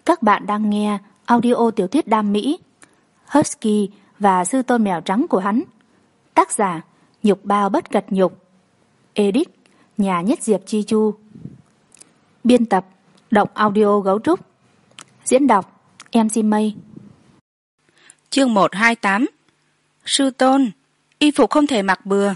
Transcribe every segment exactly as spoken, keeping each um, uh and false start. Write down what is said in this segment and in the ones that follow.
Các bạn đang nghe audio tiểu thuyết đam mỹ Husky và sư tôn mèo trắng của hắn. Tác giả Nhục Bao Bất Cật Nhục. Edit Nhà Nhất Diệp Chi Chu. Biên tập Động Audio Gấu Trúc. Diễn đọc em xê Mây. Chương một hai tám. Sư tôn, y phục không thể mặc bừa.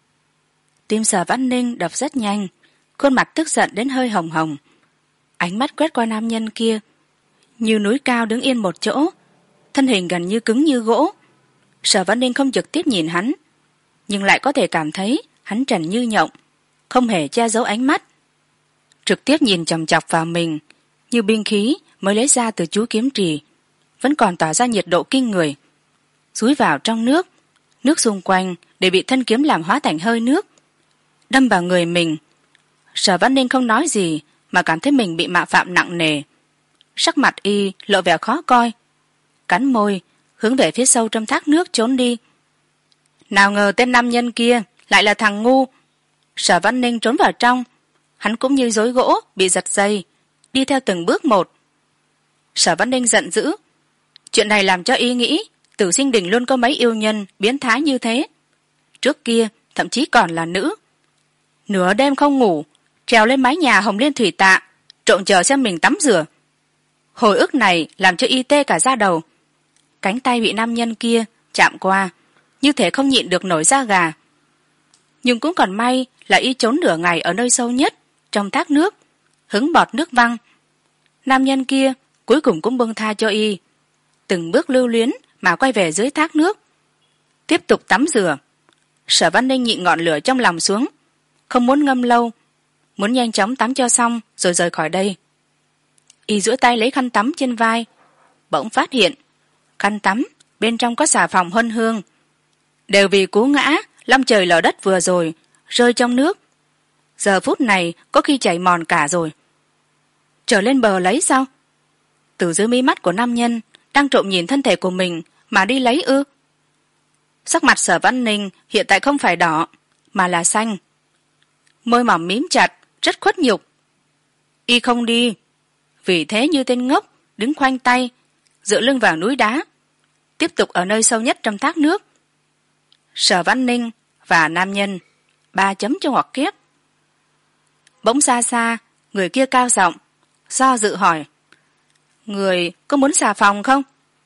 Tim Sở Văn Ninh đập rất nhanh, khuôn mặt tức giận đến hơi hồng hồng. Ánh mắt quét qua nam nhân kia, như núi cao đứng yên một chỗ, thân hình gần như cứng như gỗ. Sở Văn Ninh không trực tiếp nhìn hắn, nhưng lại có thể cảm thấy hắn trần như nhộng, không hề che giấu ánh mắt, trực tiếp nhìn chòng chọc vào mình, như binh khí mới lấy ra từ chú kiếm trì, vẫn còn tỏa ra nhiệt độ kinh người. Dúi vào trong nước, nước xung quanh để bị thân kiếm làm hóa thành hơi nước, đâm vào người mình. Sở Văn Ninh không nói gì mà cảm thấy mình bị mạo phạm nặng nề. Sắc mặt y lộ vẻ khó coi, cắn môi hướng về phía sâu trong thác nước trốn đi. Nào ngờ tên nam nhân kia lại là thằng ngu. Sở Văn Ninh trốn vào trong, hắn cũng như rối gỗ bị giật dây, đi theo từng bước một. Sở Văn Ninh giận dữ, chuyện này làm cho y nghĩ Tử Sinh Đình luôn có mấy yêu nhân biến thái như thế. Trước kia thậm chí còn là nữ, nửa đêm không ngủ trèo lên mái nhà Hồng Liên Thủy Tạ trộm chờ xem mình tắm rửa. Hồi ức này làm cho y tê cả da đầu. Cánh tay bị nam nhân kia chạm qua, như thể không nhịn được nổi da gà. Nhưng cũng còn may là y trốn nửa ngày ở nơi sâu nhất trong thác nước, hứng bọt nước văng. Nam nhân kia cuối cùng cũng buông tha cho y, từng bước lưu luyến mà quay về dưới thác nước, tiếp tục tắm rửa. Sở Văn Ninh nhịn ngọn lửa trong lòng xuống, không muốn ngâm lâu, muốn nhanh chóng tắm cho xong rồi rời khỏi đây. Y duỗi tay lấy khăn tắm trên vai, bỗng phát hiện khăn tắm bên trong có xà phòng huân hương, đều vì cú ngã long trời lở đất vừa rồi rơi trong nước, giờ phút này có khi chảy mòn cả rồi. Trở lên bờ lấy sao? Từ dưới mí mắt của nam nhân đang trộm nhìn thân thể của mình mà đi lấy ư? Sắc mặt Sở Văn Ninh hiện tại không phải đỏ mà là xanh, môi mỏng mím chặt, rất khuất nhục. Y không đi, vì thế như tên ngốc đứng khoanh tay dựa lưng vào núi đá, tiếp tục ở nơi sâu nhất trong thác nước. Sở Văn Ninh và nam nhân, ba chấm cho ngoặc kép. Bỗng xa xa người kia cao giọng do dự hỏi, người có muốn xà phòng không?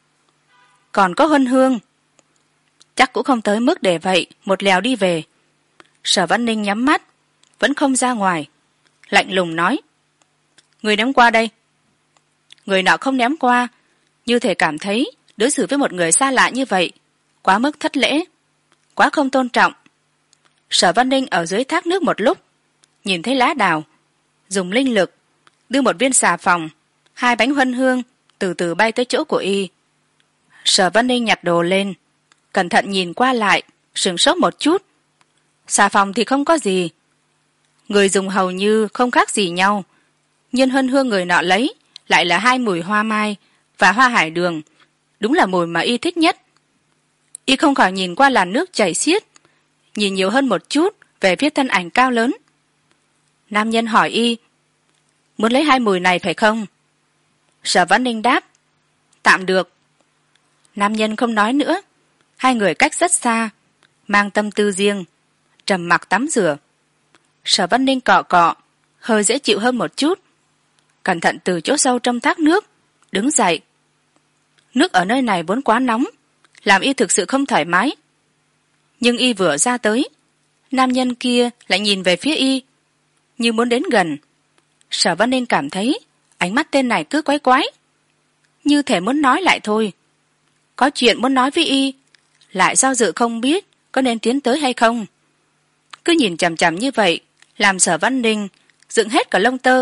Còn có huân hương. Chắc cũng không tới mức để vậy một lèo đi về. Sở Văn Ninh nhắm mắt vẫn không ra ngoài, lạnh lùng nói, người ném qua đây. Người nọ không ném qua, như thể cảm thấy đối xử với một người xa lạ như vậy quá mức thất lễ, quá không tôn trọng. Sở Văn Ninh ở dưới thác nước một lúc, nhìn thấy lá đào, dùng linh lực đưa một viên xà phòng, hai bánh huân hương từ từ bay tới chỗ của y. Sở Văn Ninh nhặt đồ lên, cẩn thận nhìn qua lại, sửng sốt một chút. Xà phòng thì không có gì, người dùng hầu như không khác gì nhau, nhưng huân hương người nọ lấy lại là hai mùi hoa mai và hoa hải đường, đúng là mùi mà y thích nhất. Y không khỏi nhìn qua làn nước chảy xiết, nhìn nhiều hơn một chút về phía thân ảnh cao lớn. Nam nhân hỏi y, muốn lấy hai mùi này phải không? Sở Văn Ninh đáp, tạm được. Nam nhân không nói nữa, hai người cách rất xa, mang tâm tư riêng, trầm mặc tắm rửa. Sở Văn Ninh cọ cọ, hơi dễ chịu hơn một chút, cẩn thận từ chỗ sâu trong thác nước đứng dậy. Nước ở nơi này vốn quá nóng, làm y thực sự không thoải mái. Nhưng y vừa ra tới, nam nhân kia lại nhìn về phía y, như muốn đến gần. Sở Văn Ninh cảm thấy ánh mắt tên này cứ quái quái, như thể muốn nói lại thôi, có chuyện muốn nói với y, lại do dự không biết có nên tiến tới hay không. Cứ nhìn chằm chằm như vậy làm Sở Văn Ninh dựng hết cả lông tơ.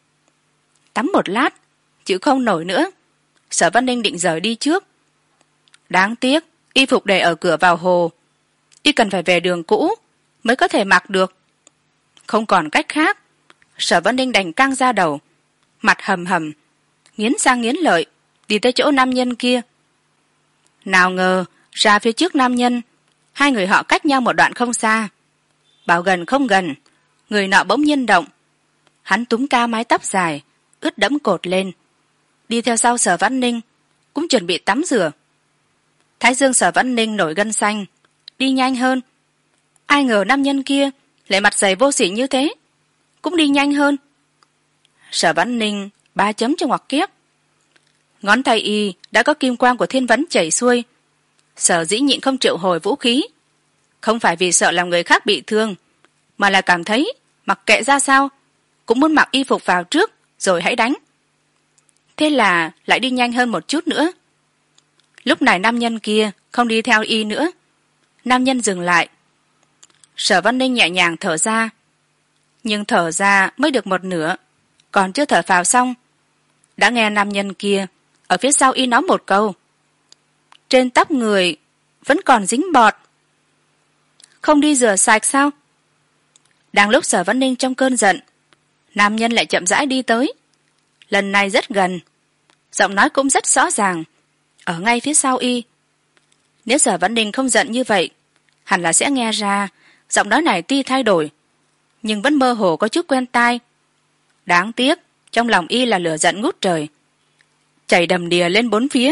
Tắm một lát chịu không nổi nữa, Sở Văn Ninh định rời đi trước. Đáng tiếc y phục để ở cửa vào hồ, y cần phải về đường cũ mới có thể mặc được. Không còn cách khác, Sở Văn Ninh đành căng ra đầu, mặt hầm hầm, nghiến sang nghiến lợi đi tới chỗ nam nhân kia. Nào ngờ ra phía trước nam nhân, hai người họ cách nhau một đoạn không xa. Bảo gần không gần, người nọ bỗng nhiên động. Hắn túm cao mái tóc dài ướt đẫm cột lên, đi theo sau Sở Vãn Ninh cũng chuẩn bị tắm rửa. Thái dương Sở Vãn Ninh nổi gân xanh, đi nhanh hơn. Ai ngờ nam nhân kia lại mặt dày vô sỉ như thế, cũng đi nhanh hơn. Sở Vãn Ninh ba chấm cho ngoặc kép. Ngón tay y đã có kim quang của thiên vấn chảy xuôi. Sở dĩ nhịn không triệu hồi vũ khí, không phải vì sợ làm người khác bị thương, mà là cảm thấy mặc kệ ra sao cũng muốn mặc y phục vào trước rồi hãy đánh. Thế là lại đi nhanh hơn một chút nữa. Lúc này nam nhân kia không đi theo y nữa. Nam nhân dừng lại. Sở Vãn Ninh nhẹ nhàng thở ra, nhưng thở ra mới được một nửa, còn chưa thở phào xong đã nghe nam nhân kia ở phía sau y nói một câu: trên tóc người vẫn còn dính bọt, không đi rửa sạch sao? Đang lúc Sở Vãn Ninh trong cơn giận, nam nhân lại chậm rãi đi tới. Lần này rất gần, giọng nói cũng rất rõ ràng, ở ngay phía sau y. Nếu Sở Vãn Ninh không giận như vậy, hẳn là sẽ nghe ra giọng nói này tuy thay đổi nhưng vẫn mơ hồ có chút quen tai. Đáng tiếc trong lòng y là lửa giận ngút trời, chảy đầm đìa lên bốn phía.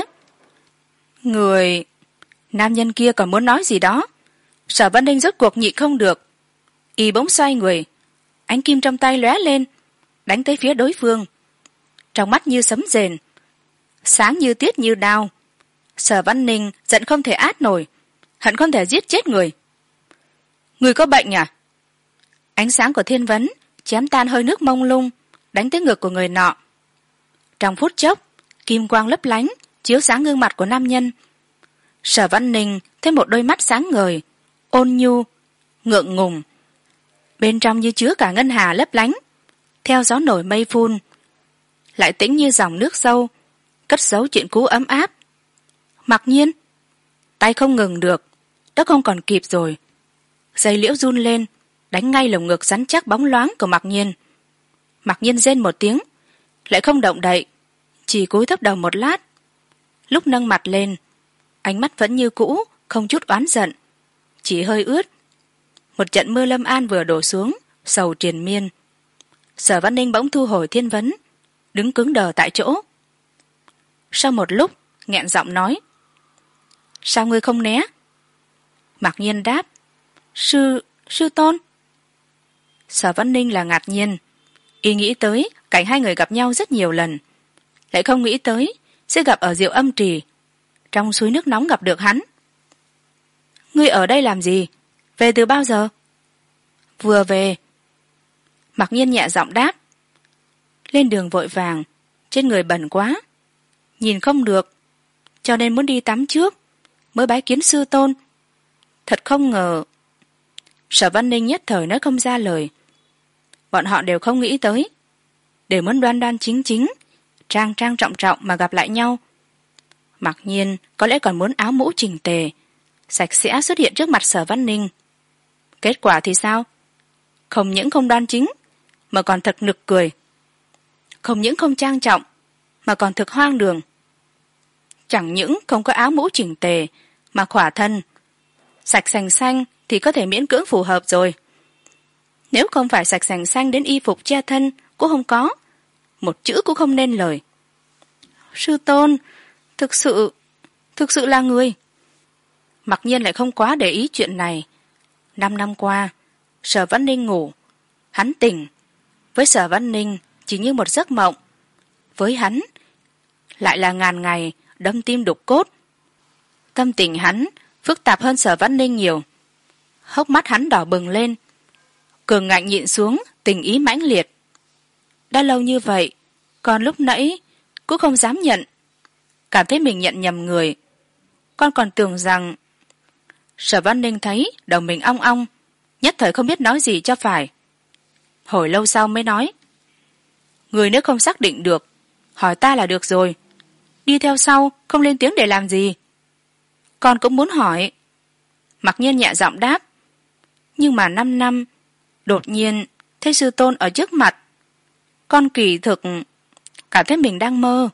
Người nam nhân kia còn muốn nói gì đó, Sở Vãn Ninh rốt cuộc nhịn không được. Y bỗng xoay người, ánh kim trong tay lóe lên, đánh tới phía đối phương. Trong mắt như sấm rền, sáng như tiết như đao. Sở Vãn Ninh giận không thể át nổi, hận không thể giết chết người. Người có bệnh à? Ánh sáng của thiên vấn chém tan hơi nước mông lung, đánh tới ngực của người nọ. Trong phút chốc, kim quang lấp lánh chiếu sáng gương mặt của nam nhân. Sở Vãn Ninh thấy một đôi mắt sáng ngời, ôn nhu, ngượng ngùng, bên trong như chứa cả ngân hà lấp lánh, theo gió nổi mây phun, lại tĩnh như dòng nước sâu, cất giấu chuyện cũ ấm áp. Mặc Nhiên, tay không ngừng được, đã không còn kịp rồi. Dây liễu run lên, đánh ngay lồng ngực rắn chắc bóng loáng của Mặc Nhiên. Mặc Nhiên rên một tiếng, lại không động đậy, chỉ cúi thấp đầu một lát. Lúc nâng mặt lên, ánh mắt vẫn như cũ, không chút oán giận, chỉ hơi ướt. Một trận mưa lâm an vừa đổ xuống, sầu triền miên. Sở Vãn Ninh bỗng thu hồi thiên vấn, đứng cứng đờ tại chỗ. Sau một lúc nghẹn giọng nói: sao ngươi không né? Mặc Nhiên đáp: sư sư tôn. Sở Vãn Ninh là ngạc nhiên. Y nghĩ tới cảnh hai người gặp nhau rất nhiều lần, lại không nghĩ tới sẽ gặp ở Diệu Âm Trì, trong suối nước nóng gặp được hắn. Ngươi ở đây làm gì? Về từ bao giờ? Vừa về. Mặc Nhiên nhẹ giọng đáp. Lên đường vội vàng, trên người bẩn quá, nhìn không được, cho nên muốn đi tắm trước, mới bái kiến sư tôn. Thật không ngờ. Sở Vãn Ninh nhất thời nói không ra lời. Bọn họ đều không nghĩ tới, đều muốn đoan đoan chính chính, trang trang trọng trọng mà gặp lại nhau. Mặc Nhiên có lẽ còn muốn áo mũ chỉnh tề, sạch sẽ xuất hiện trước mặt Sở Vãn Ninh. Kết quả thì sao? Không những không đoan chính, mà còn thật nực cười. Không những không trang trọng, mà còn thực hoang đường. Chẳng những không có áo mũ chỉnh tề, mà khỏa thân sạch sành xanh thì có thể miễn cưỡng phù hợp rồi. Nếu không phải sạch sành xanh đến y phục che thân cũng không có, một chữ cũng không nên lời. Sư tôn, thực sự thực sự là người. Mặc Nhiên lại không quá để ý chuyện này. Năm năm qua, Sở Vãn Ninh ngủ, hắn tỉnh. Với Sở Vãn Ninh chỉ như một giấc mộng, với hắn lại là ngàn ngày đâm tim đục cốt. Tâm tình hắn phức tạp hơn Sở Vãn Ninh nhiều. Hốc mắt hắn đỏ bừng lên, cường ngạnh nhịn xuống tình ý mãnh liệt. Đã lâu như vậy, còn lúc nãy cũng không dám nhận, cảm thấy mình nhận nhầm người. Con còn tưởng rằng... Sở Vãn Ninh thấy đầu mình ong ong, nhất thời không biết nói gì cho phải. Hồi lâu sau mới nói: người nếu không xác định được, hỏi ta là được rồi, đi theo sau không lên tiếng để làm gì? Con cũng muốn hỏi. Mặc Nhiên nhẹ giọng đáp. Nhưng mà năm năm đột nhiên thấy sư tôn ở trước mặt, con kỳ thực cảm thấy mình đang mơ.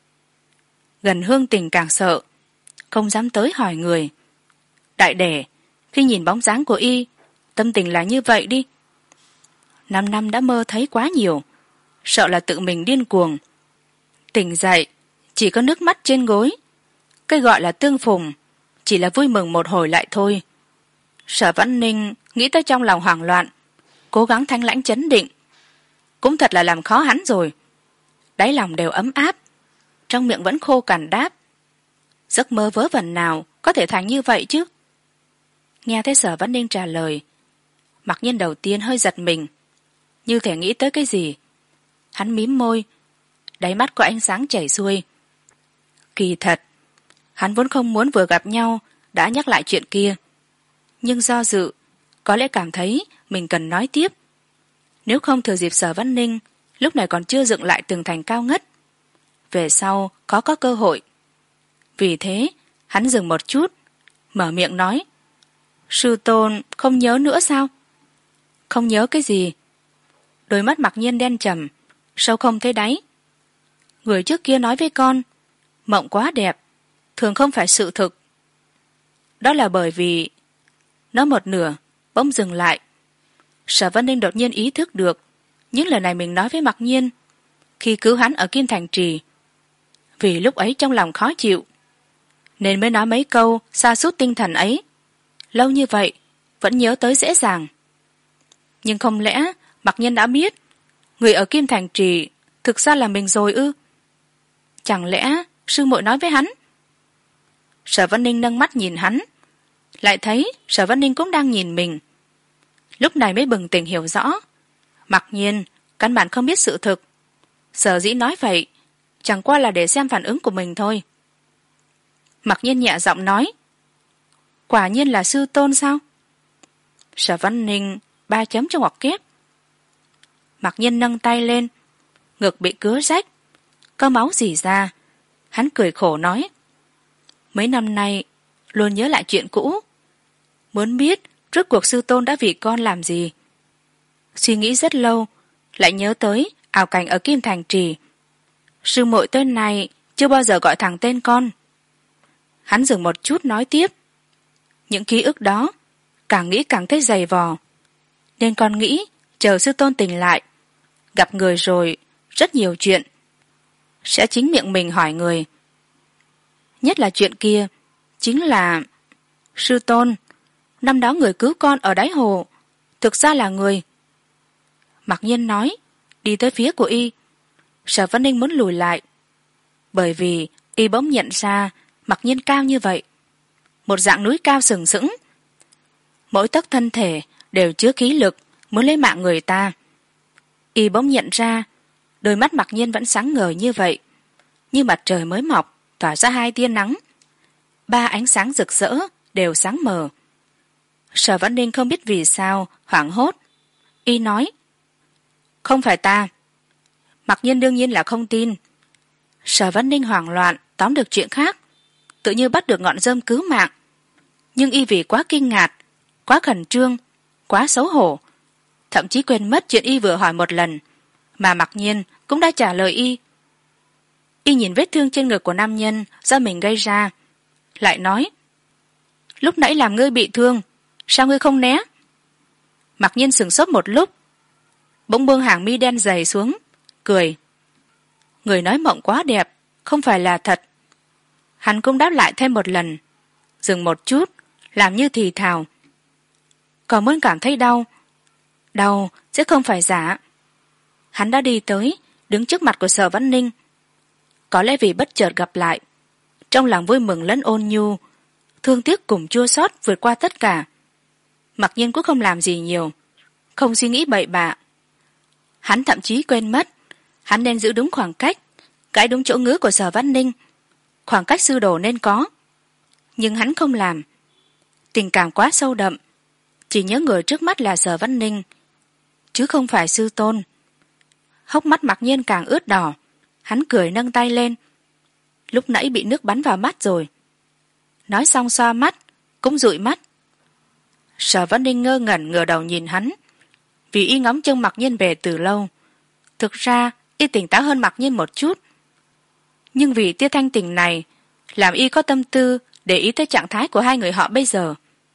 Gần hương tình càng sợ, không dám tới hỏi người. Đại để khi nhìn bóng dáng của y, tâm tình là như vậy đi. Năm năm đã mơ thấy quá nhiều, sợ là tự mình điên cuồng. Tỉnh dậy chỉ có nước mắt trên gối. Cái gọi là tương phùng chỉ là vui mừng một hồi lại thôi. Sở Vãn Ninh nghĩ tới trong lòng hoảng loạn, cố gắng thanh lãnh chấn định. Cũng thật là làm khó hắn rồi. Đáy lòng đều ấm áp, trong miệng vẫn khô cằn đáp: giấc mơ vớ vẩn nào có thể thành như vậy chứ? Nghe thấy Sở Vãn Ninh trả lời, Mặc Nhiên đầu tiên hơi giật mình, như thể nghĩ tới cái gì. Hắn mím môi, đáy mắt có ánh sáng chảy xuôi. Kỳ thật hắn vốn không muốn vừa gặp nhau đã nhắc lại chuyện kia, nhưng do dự, có lẽ cảm thấy mình cần nói tiếp. Nếu không thừa dịp Sở Vãn Ninh lúc này còn chưa dựng lại tường thành cao ngất, về sau có có cơ hội. Vì thế hắn dừng một chút, mở miệng nói: sư tôn không nhớ nữa sao? Không nhớ cái gì? Đôi mắt Mặc Nhiên đen trầm, sâu không thấy đáy. Người trước kia nói với con mộng quá đẹp thường không phải sự thực. Đó là bởi vì... Nói một nửa bỗng dừng lại. Sở Vãn Ninh đột nhiên ý thức được những lời này mình nói với Mặc Nhiên khi cứu hắn ở Kim Thành Trì. Vì lúc ấy trong lòng khó chịu nên mới nói mấy câu sa sút tinh thần ấy. Lâu như vậy vẫn nhớ tới dễ dàng. Nhưng không lẽ Mặc Nhiên đã biết người ở Kim Thành Trì thực ra là mình rồi ư? Chẳng lẽ sư muội nói với hắn? Sở Vãn Ninh nâng mắt nhìn hắn, lại thấy Sở Vãn Ninh cũng đang nhìn mình. Lúc này mới bừng tỉnh hiểu rõ, Mặc Nhiên căn bản không biết sự thực. Sở dĩ nói vậy chẳng qua là để xem phản ứng của mình thôi. Mặc Nhiên nhẹ giọng nói: quả nhiên là sư tôn sao? Sở Vãn Ninh ba chấm trong ngoặc kép. Mặc Nhiên nâng tay lên, ngực bị cứa rách, có máu rỉ ra. Hắn cười khổ nói: mấy năm nay luôn nhớ lại chuyện cũ, muốn biết rốt cuộc sư tôn đã vì con làm gì. Suy nghĩ rất lâu, lại nhớ tới ảo cảnh ở Kim Thành Trì. Sư muội tên này chưa bao giờ gọi thẳng tên con. Hắn dừng một chút nói tiếp: những ký ức đó càng nghĩ càng thấy dày vò, nên con nghĩ chờ sư tôn tỉnh lại, gặp người rồi rất nhiều chuyện sẽ chính miệng mình hỏi người. Nhất là chuyện kia chính là sư tôn, năm đó người cứu con ở đáy hồ thực ra là người. Mặc Nhiên nói, đi tới phía của y. Sở Vãn Ninh muốn lùi lại, bởi vì y bỗng nhận ra Mặc Nhiên cao như vậy, một dạng núi cao sừng sững, mỗi tấc thân thể đều chứa khí lực muốn lấy mạng người ta. Y bỗng nhận ra đôi mắt Mặc Nhiên vẫn sáng ngời như vậy, như mặt trời mới mọc tỏa ra hai tia nắng, ba ánh sáng rực rỡ đều sáng mờ. Sở Vãn Ninh không biết vì sao hoảng hốt. Y nói: không phải ta. Mặc Nhiên đương nhiên là không tin. Sở Vãn Ninh hoảng loạn tóm được chuyện khác, tự như bắt được ngọn rơm cứu mạng. Nhưng y vì quá kinh ngạc, quá khẩn trương, quá xấu hổ, thậm chí quên mất chuyện y vừa hỏi một lần mà Mặc Nhiên cũng đã trả lời y. Y nhìn vết thương trên ngực của nam nhân do mình gây ra, lại nói: lúc nãy làm ngươi bị thương, sao ngươi không né? Mặc Nhiên sửng sốt một lúc, bỗng buông hàng mi đen dày xuống, cười: người nói mộng quá đẹp không phải là thật. Hắn cũng đáp lại thêm một lần, dừng một chút, làm như thì thào: còn muốn cảm thấy đau, đau sẽ không phải giả. Hắn đã đi tới, đứng trước mặt của Sở Vãn Ninh. Có lẽ vì bất chợt gặp lại, trong lòng vui mừng lẫn ôn nhu, thương tiếc cùng chua xót vượt qua tất cả. Mặc Nhiên cũng không làm gì nhiều, không suy nghĩ bậy bạ. Hắn thậm chí quên mất hắn nên giữ đúng khoảng cách, gãi đúng chỗ ngứa của Sở Vãn Ninh, khoảng cách sư đồ nên có. Nhưng hắn không làm. Tình cảm quá sâu đậm, chỉ nhớ người trước mắt là Sở Vãn Ninh, chứ không phải sư tôn. Hốc mắt Mặc Nhiên càng ướt đỏ. Hắn cười nâng tay lên: lúc nãy bị nước bắn vào mắt rồi. Nói xong xoa mắt, cũng dụi mắt. Sở Vãn Ninh ngơ ngẩn ngửa đầu nhìn hắn, vì y ngóng trông Mặc Nhiên về từ lâu. Thực ra y tỉnh táo hơn Mặc Nhiên một chút, nhưng vì tia thanh tình này làm y có tâm tư để ý tới trạng thái của hai người họ bây giờ.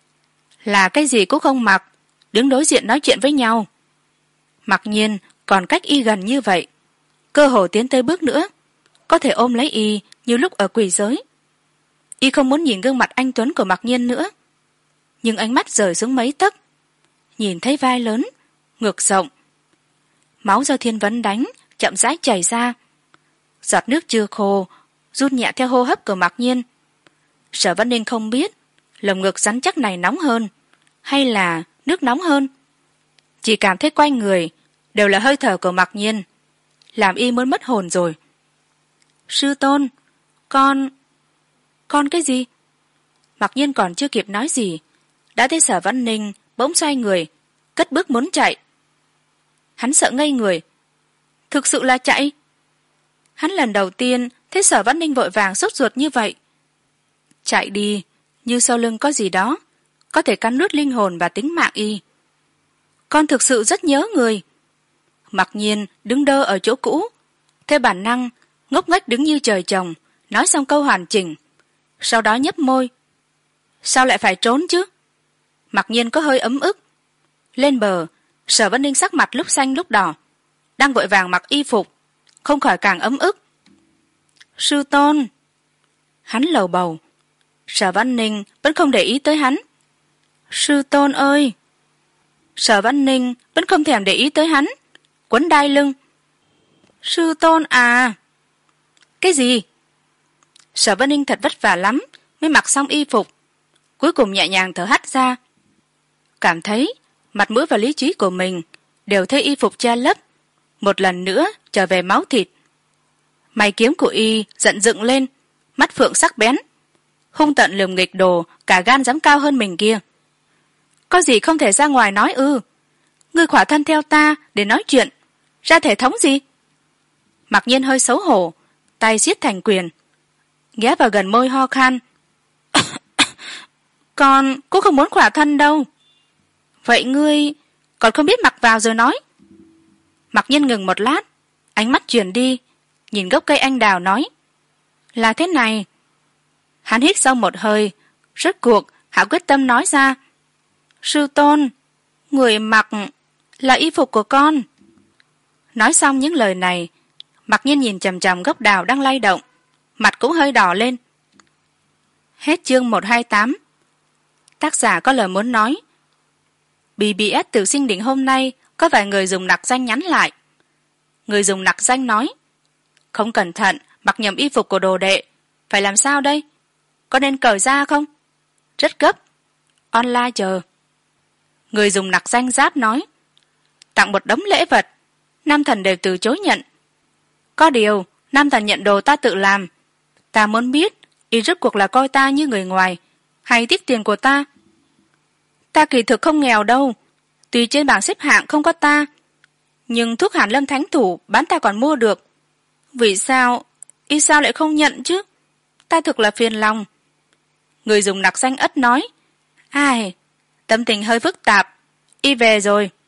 Là cái gì cũng không mặc, đứng đối diện nói chuyện với nhau. Mặc Nhiên còn cách y gần như vậy, cơ hồ tiến tới bước nữa có thể ôm lấy y như lúc ở quỷ giới. Y không muốn nhìn gương mặt anh tuấn của Mặc Nhiên nữa, nhưng ánh mắt rời xuống mấy tấc, nhìn thấy vai lớn, ngực rộng, máu do thiên vấn đánh chậm rãi chảy ra, giọt nước chưa khô run nhẹ theo hô hấp của Mặc Nhiên. Sở Vân Ninh không biết lồng ngực rắn chắc này nóng hơn hay là nước nóng hơn, chỉ cảm thấy quanh người đều là hơi thở của Mặc Nhiên, làm y muốn mất hồn rồi. Sư tôn, con con cái gì? Mặc Nhiên còn chưa kịp nói gì, đã thấy Sở Vân Ninh bỗng xoay người, cất bước muốn chạy. Hắn sợ ngây người, thực sự là chạy. Hắn lần đầu tiên thấy Sở Vân Ninh vội vàng sốt ruột như vậy. Chạy đi, như sau lưng có gì đó có thể cắn nuốt linh hồn và tính mạng y. Con thực sự rất nhớ người. Mặc Nhiên đứng đơ ở chỗ cũ, theo bản năng ngốc nghếch đứng như trời trồng, nói xong câu hoàn chỉnh, sau đó nhấp môi. Sao lại phải trốn chứ? Mặc Nhiên có hơi ấm ức. Lên bờ, Sở Vân Ninh sắc mặt lúc xanh lúc đỏ, đang vội vàng mặc y phục, không khỏi càng ấm ức. Sư tôn, hắn lầu bầu. Sở Vân Ninh vẫn không để ý tới hắn. Sư tôn ơi! Sở Vân Ninh vẫn không thèm để ý tới hắn, quấn đai lưng. Sư tôn à! Cái gì? Sở Vân Ninh thật vất vả lắm mới mặc xong y phục, cuối cùng nhẹ nhàng thở hắt ra, cảm thấy mặt mũi và lý trí của mình đều thấy y phục che lấp, một lần nữa trở về máu thịt. Mày kiếm của y giận dựng lên, mắt phượng sắc bén, hung tợn lườm nghịch đồ cả gan dám cao hơn mình kia. Có gì không thể ra ngoài nói ư? Ngươi khỏa thân theo ta để nói chuyện, ra thể thống gì? Mặc Nhiên hơi xấu hổ, tay siết thành quyền, ghé vào gần môi ho khan. Con cũng không muốn khỏa thân đâu. Vậy ngươi còn không biết mặc vào rồi nói. Mặc Nhiên ngừng một lát, ánh mắt chuyển đi, nhìn gốc cây anh đào nói. Là thế này. Hắn hít sâu một hơi, rốt cuộc hạ quyết tâm nói ra. Sư tôn, người mặc là y phục của con. Nói xong những lời này, Mặc Nhiên nhìn chằm chằm gốc đào đang lay động, mặt cũng hơi đỏ lên. Hết chương một hai tám. Tác giả có lời muốn nói. bê bê ét từ sinh đỉnh hôm nay có vài người dùng nặc danh nhắn lại. Người dùng nặc danh nói, không cẩn thận mặc nhầm y phục của đồ đệ, phải làm sao đây? Có nên cởi ra không? Rất gấp, online chờ. Người dùng nặc danh giáp nói, tặng một đống lễ vật, nam thần đều từ chối nhận. Có điều nam thần nhận đồ ta tự làm, ta muốn biết y rốt cuộc là coi ta như người ngoài hay tiếc tiền của ta. Ta kỳ thực không nghèo đâu, tuy trên bảng xếp hạng không có ta, nhưng thuốc Hàn Lâm Thánh Thủ bán ta còn mua được. Vì sao y sao lại không nhận chứ? Ta thực là phiền lòng. Người dùng nặc danh ất nói, ai, tâm tình hơi phức tạp, y về rồi.